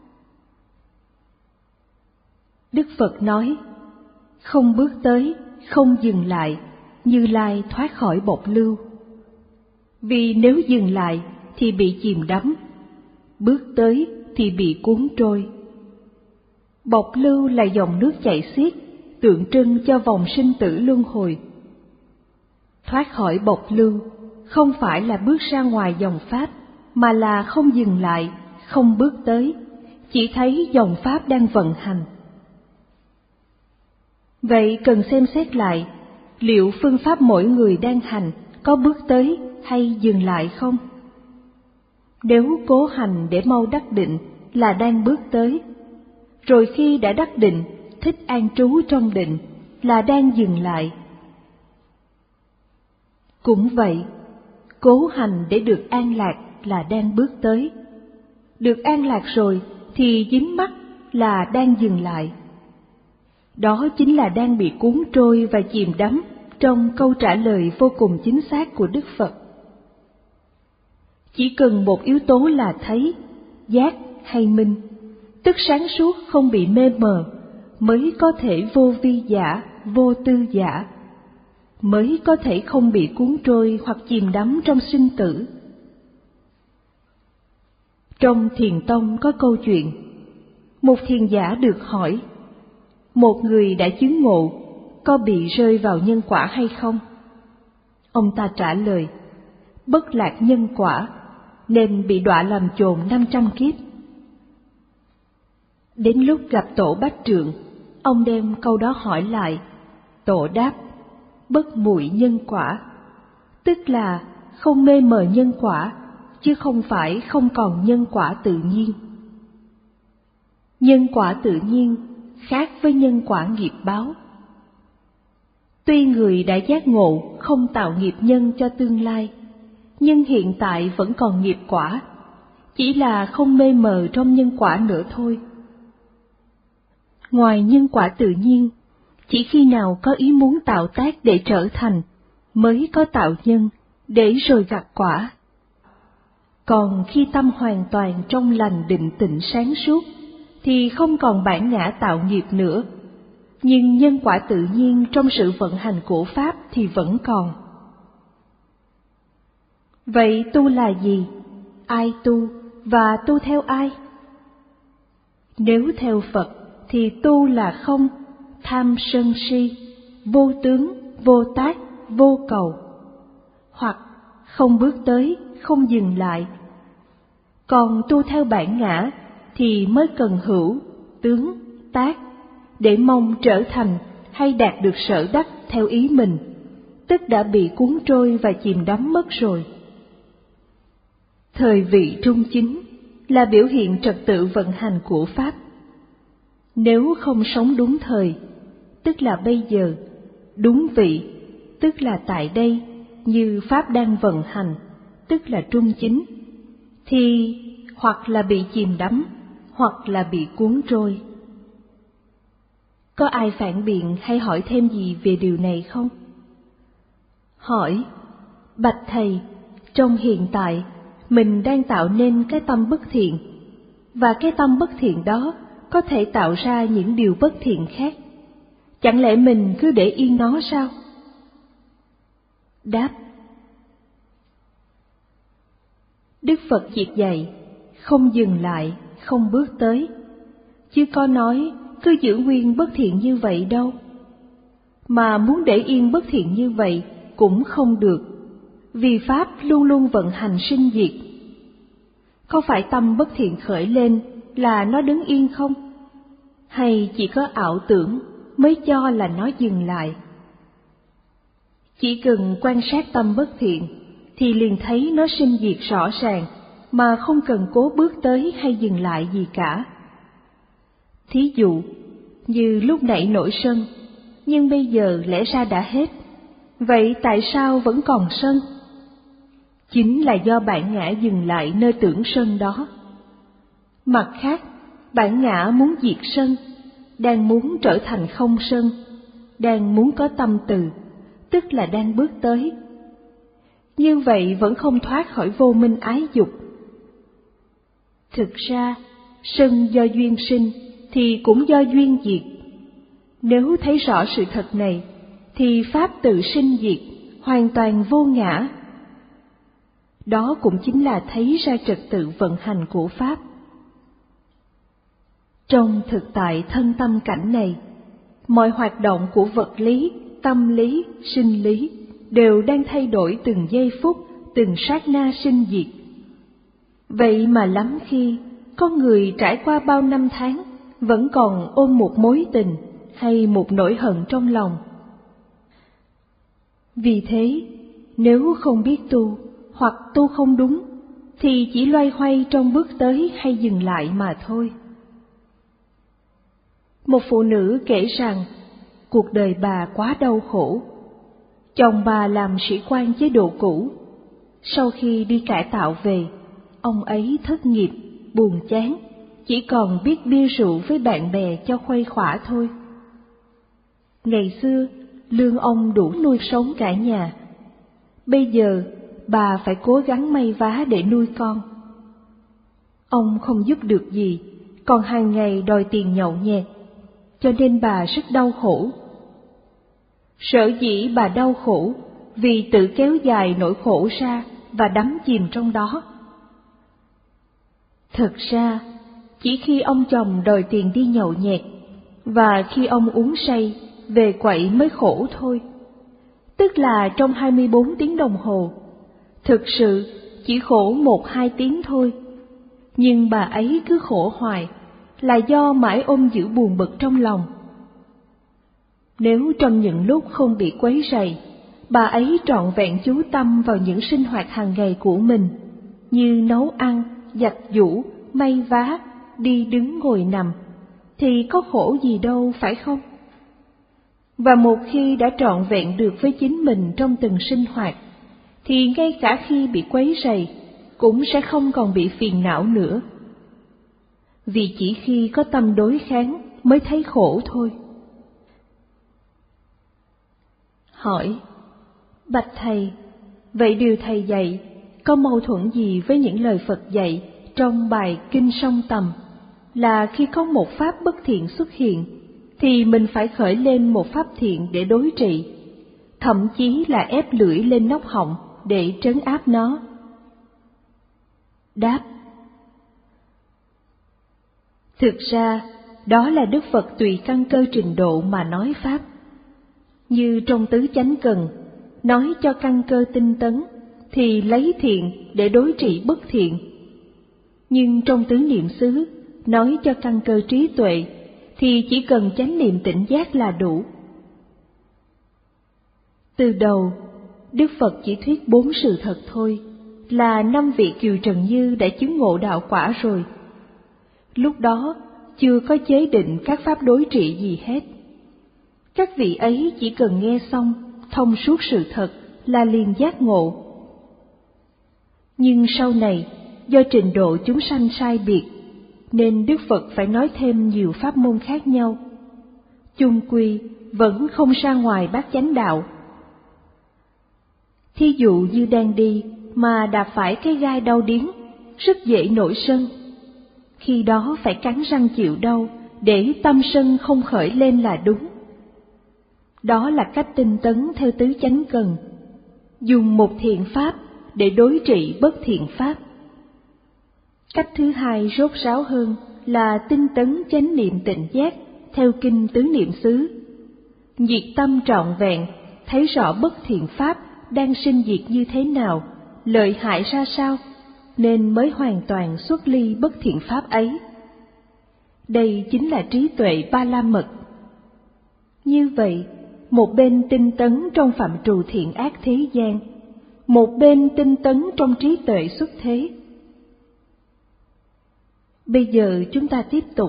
Đức Phật nói, không bước tới, không dừng lại, Như Lai thoát khỏi bộc lưu. Vì nếu dừng lại thì bị chìm đắm, bước tới thì bị cuốn trôi. Bộc lưu là dòng nước chảy xiết, tượng trưng cho vòng sinh tử luân hồi. Thoát khỏi bộc lưu không phải là bước ra ngoài dòng Pháp, mà là không dừng lại, không bước tới, chỉ thấy dòng Pháp đang vận hành. Vậy cần xem xét lại, liệu phương pháp mỗi người đang hành có bước tới hay dừng lại không? Nếu cố hành để mau đắc định là đang bước tới, rồi khi đã đắc định, thích an trú trong định là đang dừng lại. Cũng vậy, cố hành để được an lạc là đang bước tới. Được an lạc rồi thì dính mắc là đang dừng lại. Đó chính là đang bị cuốn trôi và chìm đắm trong câu trả lời vô cùng chính xác của Đức Phật. Chỉ cần một yếu tố là thấy, giác hay minh, tức sáng suốt không bị mê mờ, mới có thể vô vi giả, vô tư giả, mới có thể không bị cuốn trôi hoặc chìm đắm trong sinh tử. Trong Thiền Tông có câu chuyện, một thiền giả được hỏi, một người đã chứng ngộ, có bị rơi vào nhân quả hay không? Ông ta trả lời, bất lạc nhân quả, nên bị đọa làm chồn năm trăm kiếp. Đến lúc gặp Tổ Bách Trượng, ông đem câu đó hỏi lại. Tổ đáp, bất muội nhân quả, tức là không mê mờ nhân quả, chứ không phải không còn nhân quả tự nhiên. Nhân quả tự nhiên khác với nhân quả nghiệp báo. Tuy người đã giác ngộ không tạo nghiệp nhân cho tương lai, nhưng hiện tại vẫn còn nghiệp quả, chỉ là không mê mờ trong nhân quả nữa thôi. Ngoài nhân quả tự nhiên, chỉ khi nào có ý muốn tạo tác để trở thành, mới có tạo nhân, để rồi gặt quả. Còn khi tâm hoàn toàn trong lành định tịnh sáng suốt, thì không còn bản ngã tạo nghiệp nữa, nhưng nhân quả tự nhiên trong sự vận hành của Pháp thì vẫn còn. Vậy tu là gì? Ai tu và tu theo ai? Nếu theo Phật thì tu là không, tham sân si, vô tướng, vô tác, vô cầu, hoặc không bước tới, không dừng lại. Còn tu theo bản ngã thì mới cần hữu, tướng, tác, để mong trở thành hay đạt được sở đắc theo ý mình, tức đã bị cuốn trôi và chìm đắm mất rồi. Thời vị trung chính là biểu hiện trật tự vận hành của Pháp. Nếu không sống đúng thời, tức là bây giờ, đúng vị, tức là tại đây, như Pháp đang vận hành, tức là trung chính, thì hoặc là bị chìm đắm, hoặc là bị cuốn trôi. Có ai phản biện hay hỏi thêm gì về điều này không? Hỏi, bạch thầy, trong hiện tại, mình đang tạo nên cái tâm bất thiện, và cái tâm bất thiện đó có thể tạo ra những điều bất thiện khác. Chẳng lẽ mình cứ để yên nó sao? Đáp, Đức Phật chỉ dạy, không dừng lại, không bước tới, chứ có nói cứ giữ nguyên bất thiện như vậy đâu. Mà muốn để yên bất thiện như vậy cũng không được, vì Pháp luôn luôn vận hành sinh diệt. Có phải tâm bất thiện khởi lên là nó đứng yên không? Hay chỉ có ảo tưởng mới cho là nó dừng lại? Chỉ cần quan sát tâm bất thiện thì liền thấy nó sinh diệt rõ ràng, mà không cần cố bước tới hay dừng lại gì cả. Thí dụ, như lúc nãy nổi sân, nhưng bây giờ lẽ ra đã hết, vậy tại sao vẫn còn sân? Chính là do bản ngã dừng lại nơi tưởng sân đó. Mặt khác, bản ngã muốn diệt sân, đang muốn trở thành không sân, đang muốn có tâm từ, tức là đang bước tới. Như vậy vẫn không thoát khỏi vô minh ái dục. Thực ra, sân do duyên sinh thì cũng do duyên diệt. Nếu thấy rõ sự thật này, thì Pháp tự sinh diệt, hoàn toàn vô ngã. Đó cũng chính là thấy ra trật tự vận hành của Pháp. Trong thực tại thân tâm cảnh này, mọi hoạt động của vật lý, tâm lý, sinh lý đều đang thay đổi từng giây phút, từng sát na sinh diệt. Vậy mà lắm khi, có người trải qua bao năm tháng vẫn còn ôm một mối tình hay một nỗi hận trong lòng. Vì thế, nếu không biết tu hoặc tu không đúng, thì chỉ loay hoay trong bước tới hay dừng lại mà thôi. Một phụ nữ kể rằng, cuộc đời bà quá đau khổ. Chồng bà làm sĩ quan chế độ cũ. Sau khi đi cải tạo về, ông ấy thất nghiệp, buồn chán, chỉ còn biết bia rượu với bạn bè cho khuây khỏa thôi. Ngày xưa, lương ông đủ nuôi sống cả nhà. Bây giờ, bà phải cố gắng may vá để nuôi con. Ông không giúp được gì, còn hàng ngày đòi tiền nhậu nhẹt, cho nên bà rất đau khổ. Sở dĩ bà đau khổ vì tự kéo dài nỗi khổ ra và đắm chìm trong đó. Thật ra, chỉ khi ông chồng đòi tiền đi nhậu nhẹt, và khi ông uống say, về quậy mới khổ thôi. Tức là trong hai mươi bốn tiếng đồng hồ, thực sự chỉ khổ một hai tiếng thôi. Nhưng bà ấy cứ khổ hoài, là do mãi ôm giữ buồn bực trong lòng. Nếu trong những lúc không bị quấy rầy, bà ấy trọn vẹn chú tâm vào những sinh hoạt hàng ngày của mình, như nấu ăn, giặt giũ, may vá, đi đứng ngồi nằm, thì có khổ gì đâu, phải không? Và một khi đã trọn vẹn được với chính mình trong từng sinh hoạt, thì ngay cả khi bị quấy rầy, cũng sẽ không còn bị phiền não nữa. Vì chỉ khi có tâm đối kháng mới thấy khổ thôi. Hỏi: bạch thầy, vậy điều thầy dạy có mâu thuẫn gì với những lời Phật dạy trong bài Kinh Song Tầm, là khi có một pháp bất thiện xuất hiện, thì mình phải khởi lên một pháp thiện để đối trị, thậm chí là ép lưỡi lên nóc họng để trấn áp nó? Đáp: thực ra, đó là Đức Phật tùy căn cơ trình độ mà nói pháp. Như trong Tứ Chánh Cần, nói cho căn cơ tinh tấn, thì lấy thiện để đối trị bất thiện. Nhưng trong Tứ Niệm xứ, nói cho căn cơ trí tuệ, thì chỉ cần chánh niệm tỉnh giác là đủ. Từ đầu, Đức Phật chỉ thuyết bốn sự thật thôi, là năm vị Kiều Trần Như đã chứng ngộ đạo quả rồi. Lúc đó, chưa có chế định các pháp đối trị gì hết. Các vị ấy chỉ cần nghe xong, thông suốt sự thật là liền giác ngộ. Nhưng sau này, do trình độ chúng sanh sai biệt, nên Đức Phật phải nói thêm nhiều pháp môn khác nhau. Chung quy vẫn không ra ngoài bát chánh đạo. Thí dụ như đang đi mà đạp phải cái gai đau điếng, rất dễ nổi sân. Khi đó phải cắn răng chịu đau để tâm sân không khởi lên là đúng. Đó là cách tinh tấn theo Tứ Chánh Cần, dùng một thiện pháp để đối trị bất thiện pháp. Cách thứ hai rốt ráo hơn là tinh tấn chánh niệm tỉnh giác theo Kinh Tứ Niệm xứ. Diệt tâm trọn vẹn, thấy rõ bất thiện pháp đang sinh diệt như thế nào, lợi hại ra sao, nên mới hoàn toàn xuất ly bất thiện pháp ấy. Đây chính là trí tuệ ba la mật. Như vậy, một bên tinh tấn trong phạm trù thiện ác thế gian, một bên tinh tấn trong trí tuệ xuất thế. Bây giờ chúng ta tiếp tục.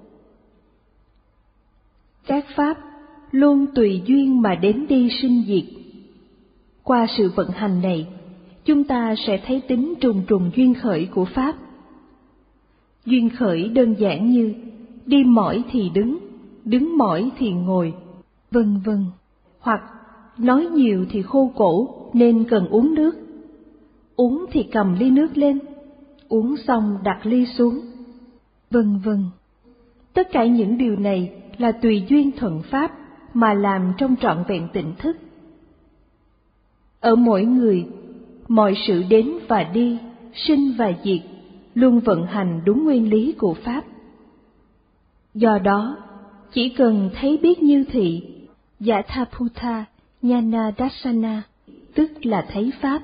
Các pháp luôn tùy duyên mà đến đi sinh diệt. Qua sự vận hành này, chúng ta sẽ thấy tính trùng trùng duyên khởi của pháp. Duyên khởi đơn giản như đi mỏi thì đứng, đứng mỏi thì ngồi, vân vân. Hoặc nói nhiều thì khô cổ nên cần uống nước. Uống thì cầm ly nước lên, uống xong đặt ly xuống, vân vân. Tất cả những điều này là tùy duyên thuận pháp mà làm trong trọn vẹn tỉnh thức. Ở mỗi người, mọi sự đến và đi, sinh và diệt, luôn vận hành đúng nguyên lý của pháp. Do đó, chỉ cần thấy biết như thị, Yathabhuta Jnana Dassana, tức là thấy pháp.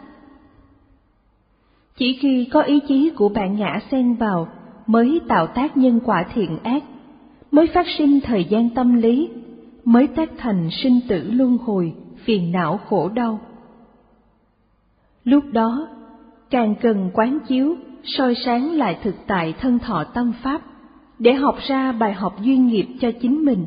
Chỉ khi có ý chí của bạn ngã xen vào mới tạo tác nhân quả thiện ác, mới phát sinh thời gian tâm lý, mới tác thành sinh tử luân hồi, phiền não khổ đau. Lúc đó, càng cần quán chiếu, soi sáng lại thực tại thân thọ tâm pháp, để học ra bài học duyên nghiệp cho chính mình.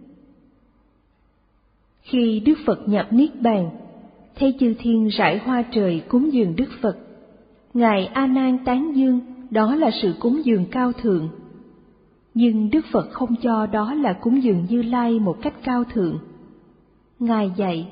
Khi Đức Phật nhập Niết Bàn, thấy chư thiên rải hoa trời cúng dường Đức Phật, Ngài A Nan tán dương đó là sự cúng dường cao thượng. Nhưng Đức Phật không cho đó là cúng dường Như Lai một cách cao thượng. Ngài dạy: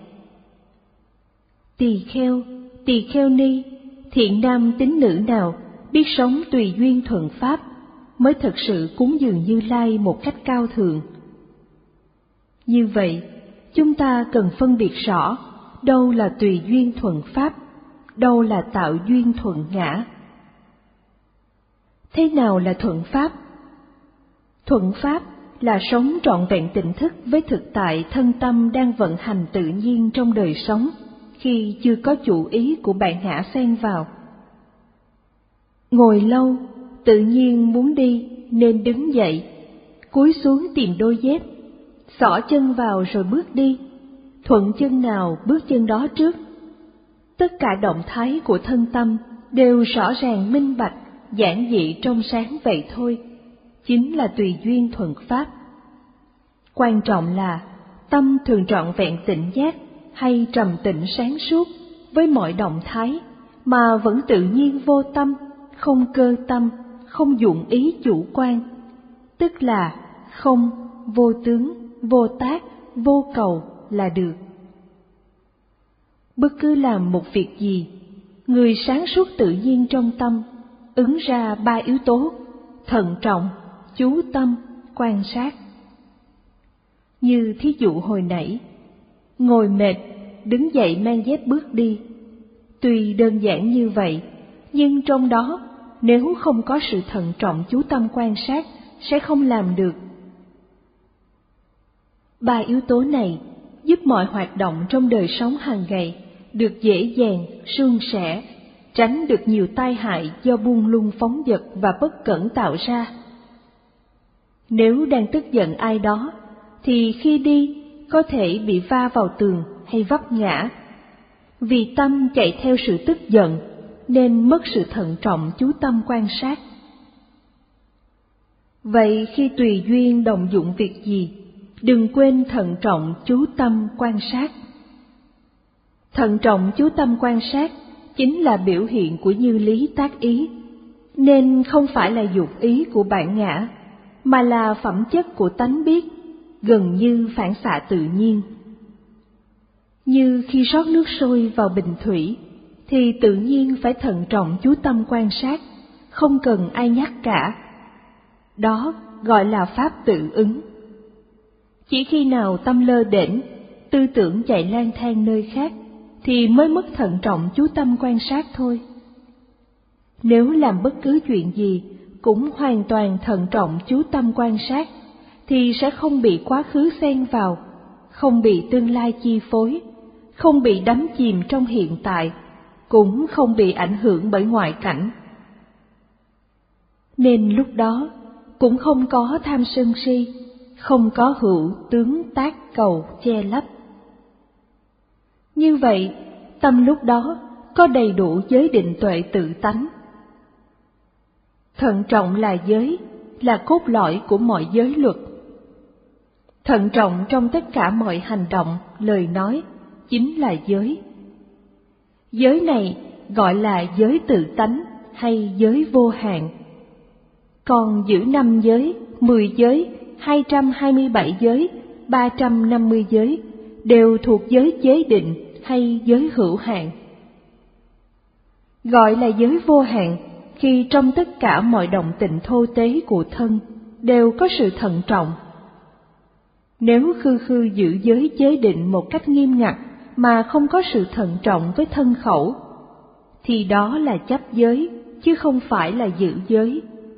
Tỳ kheo, tỳ kheo ni, thiện nam tín nữ nào biết sống tùy duyên thuận pháp, mới thực sự cúng dường Như Lai một cách cao thượng. Như vậy, chúng ta cần phân biệt rõ đâu là tùy duyên thuận pháp, đâu là tạo duyên thuận ngã. Thế nào là thuận pháp? Thuận pháp là sống trọn vẹn tỉnh thức với thực tại thân tâm đang vận hành tự nhiên trong đời sống, khi chưa có chủ ý của bạn ngã xen vào. Ngồi lâu, tự nhiên muốn đi nên đứng dậy, cúi xuống tìm đôi dép, xỏ chân vào rồi bước đi, thuận chân nào bước chân đó trước. Tất cả động thái của thân tâm đều rõ ràng minh bạch, giản dị trong sáng vậy thôi, chính là tùy duyên thuận pháp. Quan trọng là tâm thường trọn vẹn tỉnh giác hay trầm tĩnh sáng suốt với mọi động thái, mà vẫn tự nhiên vô tâm, không cơ tâm, không dụng ý chủ quan, tức là không, vô tướng, vô tác, vô cầu là được. Bất cứ làm một việc gì, người sáng suốt tự nhiên trong tâm ứng ra ba yếu tố: thận trọng, chú tâm, quan sát. Như thí dụ hồi nãy, ngồi mệt, đứng dậy mang dép bước đi. Tuy đơn giản như vậy, nhưng trong đó nếu không có sự thận trọng chú tâm quan sát sẽ không làm được. Ba yếu tố này giúp mọi hoạt động trong đời sống hàng ngày được dễ dàng, suôn sẻ, tránh được nhiều tai hại do buông lung phóng dật và bất cẩn tạo ra. Nếu đang tức giận ai đó, thì khi đi có thể bị va vào tường hay vấp ngã. Vì tâm chạy theo sự tức giận nên mất sự thận trọng chú tâm quan sát. Vậy khi tùy duyên động dụng việc gì, đừng quên thận trọng chú tâm quan sát. Thận trọng chú tâm quan sát chính là biểu hiện của như lý tác ý, nên không phải là dục ý của bản ngã, mà là phẩm chất của tánh biết, gần như phản xạ tự nhiên. Như khi rót nước sôi vào bình thủy, thì tự nhiên phải thận trọng chú tâm quan sát, không cần ai nhắc cả. Đó gọi là pháp tự ứng. Chỉ khi nào tâm lơ đễnh, tư tưởng chạy lang thang nơi khác, thì mới mất thận trọng chú tâm quan sát thôi. Nếu làm bất cứ chuyện gì cũng hoàn toàn thận trọng chú tâm quan sát, thì sẽ không bị quá khứ xen vào, không bị tương lai chi phối, không bị đắm chìm trong hiện tại, cũng không bị ảnh hưởng bởi ngoại cảnh. Nên lúc đó cũng không có tham sân si, không có hữu tướng tác cầu che lấp. Như vậy, tâm lúc đó có đầy đủ giới định tuệ tự tánh. Thận trọng là giới, là cốt lõi của mọi giới luật. Thận trọng trong tất cả mọi hành động, lời nói chính là giới. Giới này gọi là giới tự tánh hay giới vô hạn. Còn giữ năm giới, mười giới, hai trăm hai mươi bảy giới, ba trăm năm mươi giới đều thuộc giới chế định hay giới hữu hạn. Gọi là giới vô hạn khi trong tất cả mọi động tịnh thô tế của thân đều có sự thận trọng. Nếu khư khư giữ giới chế định một cách nghiêm ngặt mà không có sự thận trọng với thân khẩu, thì đó là chấp giới chứ không phải là giữ giới.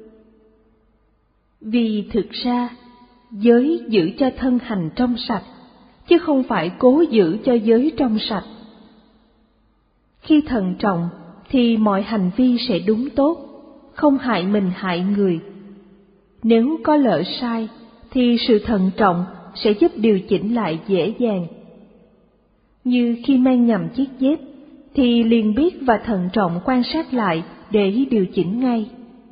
Vì thực ra, giới giữ cho thân hành trong sạch, chứ không phải cố giữ cho giới trong sạch. Khi thận trọng thì mọi hành vi sẽ đúng tốt, không hại mình hại người. Nếu có lỡ sai thì sự thận trọng sẽ giúp điều chỉnh lại dễ dàng. Như khi mang nhầm chiếc dép thì liền biết và thận trọng quan sát lại để điều chỉnh ngay.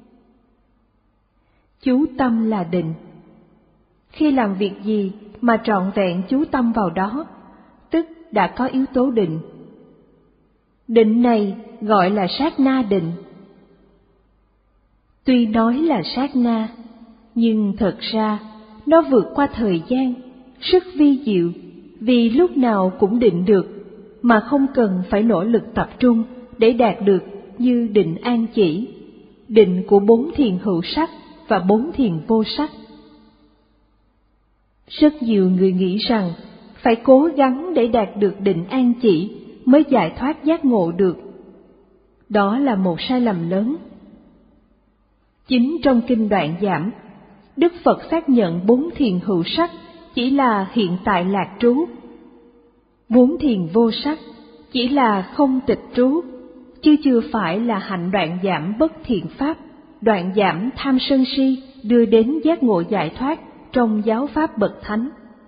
Chú tâm là định. Khi làm việc gì mà trọn vẹn chú tâm vào đó, tức đã có yếu tố định. Định này gọi là sát na định. Tuy nói là sát na, nhưng thật ra nó vượt qua thời gian, rất vi diệu, vì lúc nào cũng định được, mà không cần phải nỗ lực tập trung để đạt được như định an chỉ, định của bốn thiền hữu sắc và bốn thiền vô sắc. Rất nhiều người nghĩ rằng phải cố gắng để đạt được định an chỉ mới giải thoát giác ngộ được. Đó là một sai lầm lớn. Chính trong kinh Đoạn Giảm, Đức Phật xác nhận bốn thiền hữu sắc chỉ là hiện tại lạc trú. Bốn thiền vô sắc chỉ là không tịch trú, chứ chưa phải là hạnh đoạn giảm bất thiện pháp, đoạn giảm tham sân si đưa đến giác ngộ giải thoát trong giáo pháp bậc thánh.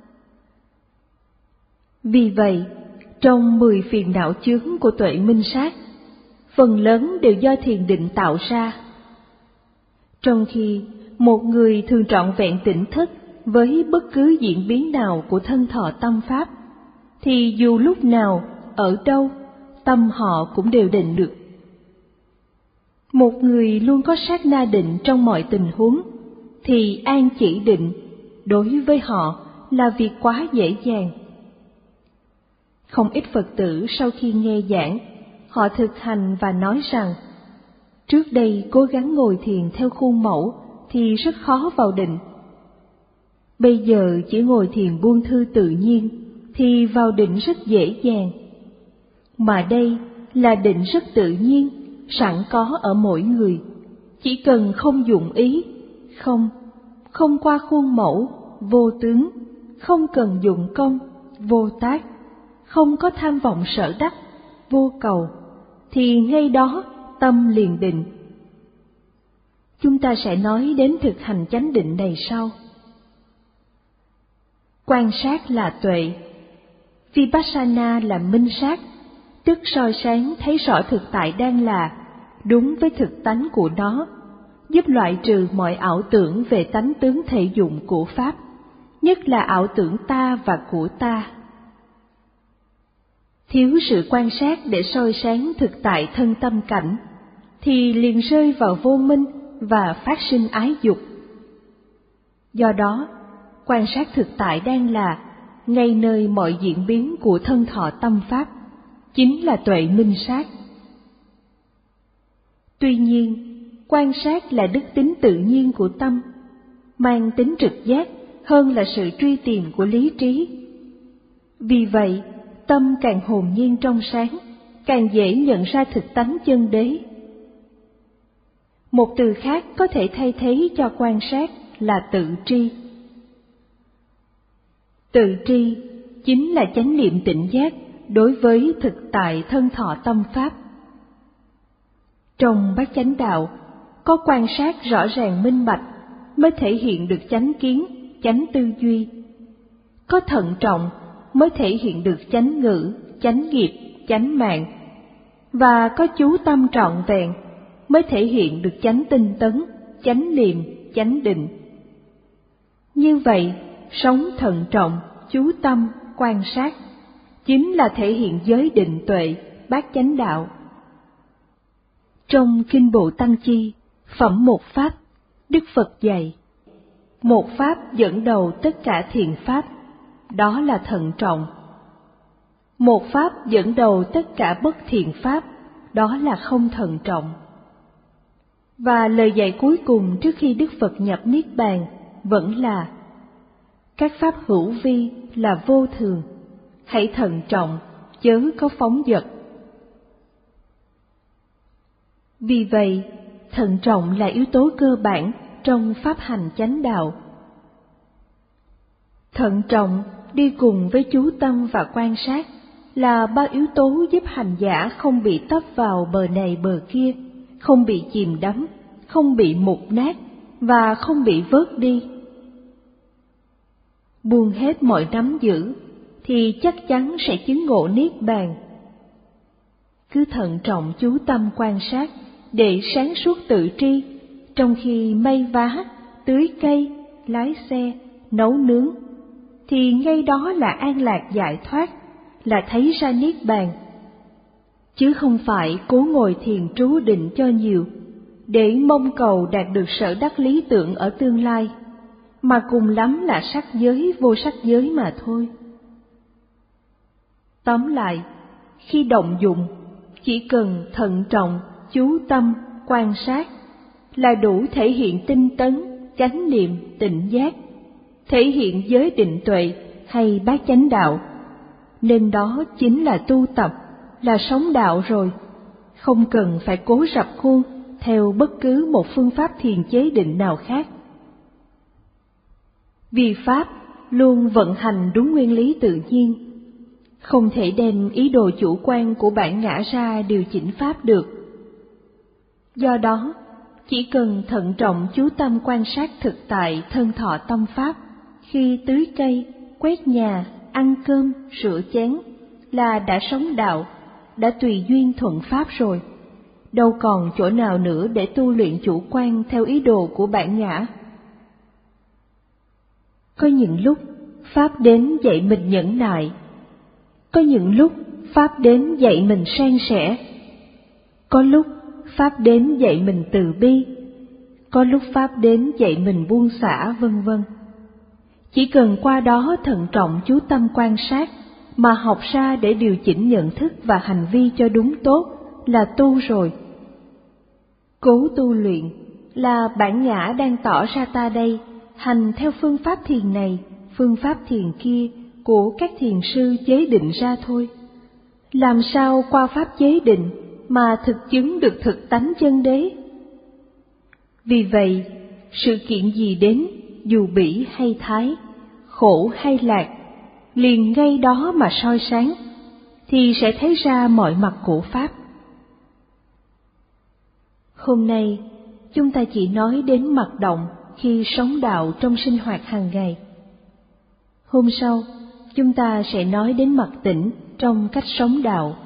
Vì vậy, trong mười phiền não chướng của tuệ minh sát, phần lớn đều do thiền định tạo ra. Trong khi một người thường trọn vẹn tỉnh thức với bất cứ diễn biến nào của thân thọ tâm pháp, thì dù lúc nào, ở đâu, tâm họ cũng đều định được. Một người luôn có sát na định trong mọi tình huống, thì an chỉ định đối với họ là việc quá dễ dàng. Không ít Phật tử sau khi nghe giảng, họ thực hành và nói rằng, trước đây cố gắng ngồi thiền theo khuôn mẫu thì rất khó vào định. Bây giờ chỉ ngồi thiền buông thư tự nhiên thì vào định rất dễ dàng. Mà đây là định rất tự nhiên, sẵn có ở mỗi người, chỉ cần không dụng ý, không, không qua khuôn mẫu, vô tướng, không cần dụng công, vô tác, không có tham vọng sở đắc, vô cầu, thì ngay đó tâm liền định. Chúng ta sẽ nói đến thực hành chánh định này sau. Quan sát là tuệ, Vipassana là minh sát, tức soi sáng thấy rõ thực tại đang là, đúng với thực tánh của nó, giúp loại trừ mọi ảo tưởng về tánh tướng thể dụng của Pháp, nhất là ảo tưởng ta và của ta. Thiếu sự quan sát để soi sáng thực tại thân tâm cảnh, thì liền rơi vào vô minh và phát sinh ái dục. Do đó, quan sát thực tại đang là, ngay nơi mọi diễn biến của thân thọ tâm Pháp, chính là tuệ minh sát. Tuy nhiên, quan sát là đức tính tự nhiên của tâm, mang tính trực giác hơn là sự truy tìm của lý trí. Vì vậy, tâm càng hồn nhiên trong sáng, càng dễ nhận ra thực tánh chân đế. Một từ khác có thể thay thế cho quan sát là tự tri. Tự tri chính là chánh niệm tỉnh giác đối với thực tại thân thọ tâm pháp. Trong bát chánh đạo, có quan sát rõ ràng minh bạch mới thể hiện được chánh kiến, chánh tư duy. Có thận trọng mới thể hiện được chánh ngữ, chánh nghiệp, chánh mạng. Và có chú tâm trọn vẹn mới thể hiện được chánh tinh tấn, chánh niệm, chánh định. Như vậy, sống thận trọng, chú tâm, quan sát chính là thể hiện giới định tuệ, bát chánh đạo. Trong Kinh Bộ Tăng Chi, phẩm một pháp, Đức Phật dạy: một pháp dẫn đầu tất cả thiện pháp, đó là thận trọng. Một pháp dẫn đầu tất cả bất thiện pháp, đó là không thận trọng. Và lời dạy cuối cùng trước khi Đức Phật nhập Niết Bàn vẫn là: các pháp hữu vi là vô thường, hãy thận trọng, chớ có phóng dật. Vì vậy, thận trọng là yếu tố cơ bản trong pháp hành chánh đạo. Thận trọng đi cùng với chú tâm và quan sát là ba yếu tố giúp hành giả không bị tấp vào bờ này bờ kia, không bị chìm đắm, không bị mục nát và không bị vớt đi. Buông hết mọi nắm giữ thì chắc chắn sẽ chứng ngộ Niết Bàn. Cứ thận trọng chú tâm quan sát để sáng suốt tự tri, trong khi may vá, tưới cây, lái xe, nấu nướng, thì ngay đó là an lạc giải thoát, là thấy ra Niết Bàn. Chứ không phải cố ngồi thiền trú định cho nhiều, để mong cầu đạt được sở đắc lý tưởng ở tương lai, mà cùng lắm là sắc giới vô sắc giới mà thôi. Tóm lại, khi động dụng, chỉ cần thận trọng, chú tâm, quan sát là đủ thể hiện tinh tấn, chánh niệm, tịnh giác, thể hiện giới định tuệ hay bát chánh đạo. Nên đó chính là tu tập, là sống đạo rồi, không cần phải cố rập khuôn theo bất cứ một phương pháp thiền chế định nào khác. Vì pháp luôn vận hành đúng nguyên lý tự nhiên, không thể đem ý đồ chủ quan của bản ngã ra điều chỉnh pháp được. Do đó, chỉ cần thận trọng chú tâm quan sát thực tại thân thọ tâm pháp, khi tưới cây, quét nhà, ăn cơm, rửa chén là đã sống đạo, đã tùy duyên thuận pháp rồi. Đâu còn chỗ nào nữa để tu luyện chủ quan theo ý đồ của bản ngã. Có những lúc pháp đến dạy mình nhẫn nại, có những lúc pháp đến dạy mình san sẻ, có lúc pháp đến dạy mình từ bi, có lúc pháp đến dạy mình buông xả, vân vân. Chỉ cần qua đó thận trọng chú tâm quan sát mà học ra để điều chỉnh nhận thức và hành vi cho đúng tốt là tu rồi. Cố tu luyện là bản ngã đang tỏ ra ta đây hành theo phương pháp thiền này, phương pháp thiền kia của các thiền sư chế định ra thôi. Làm sao qua pháp chế định mà thực chứng được thực tánh chân đế? Vì vậy, sự kiện gì đến, dù bỉ hay thái, khổ hay lạc, liền ngay đó mà soi sáng, thì sẽ thấy ra mọi mặt của pháp. Hôm nay, chúng ta chỉ nói đến mặt động khi sống đạo trong sinh hoạt hàng ngày. Hôm sau, chúng ta sẽ nói đến mặt tĩnh trong cách sống đạo.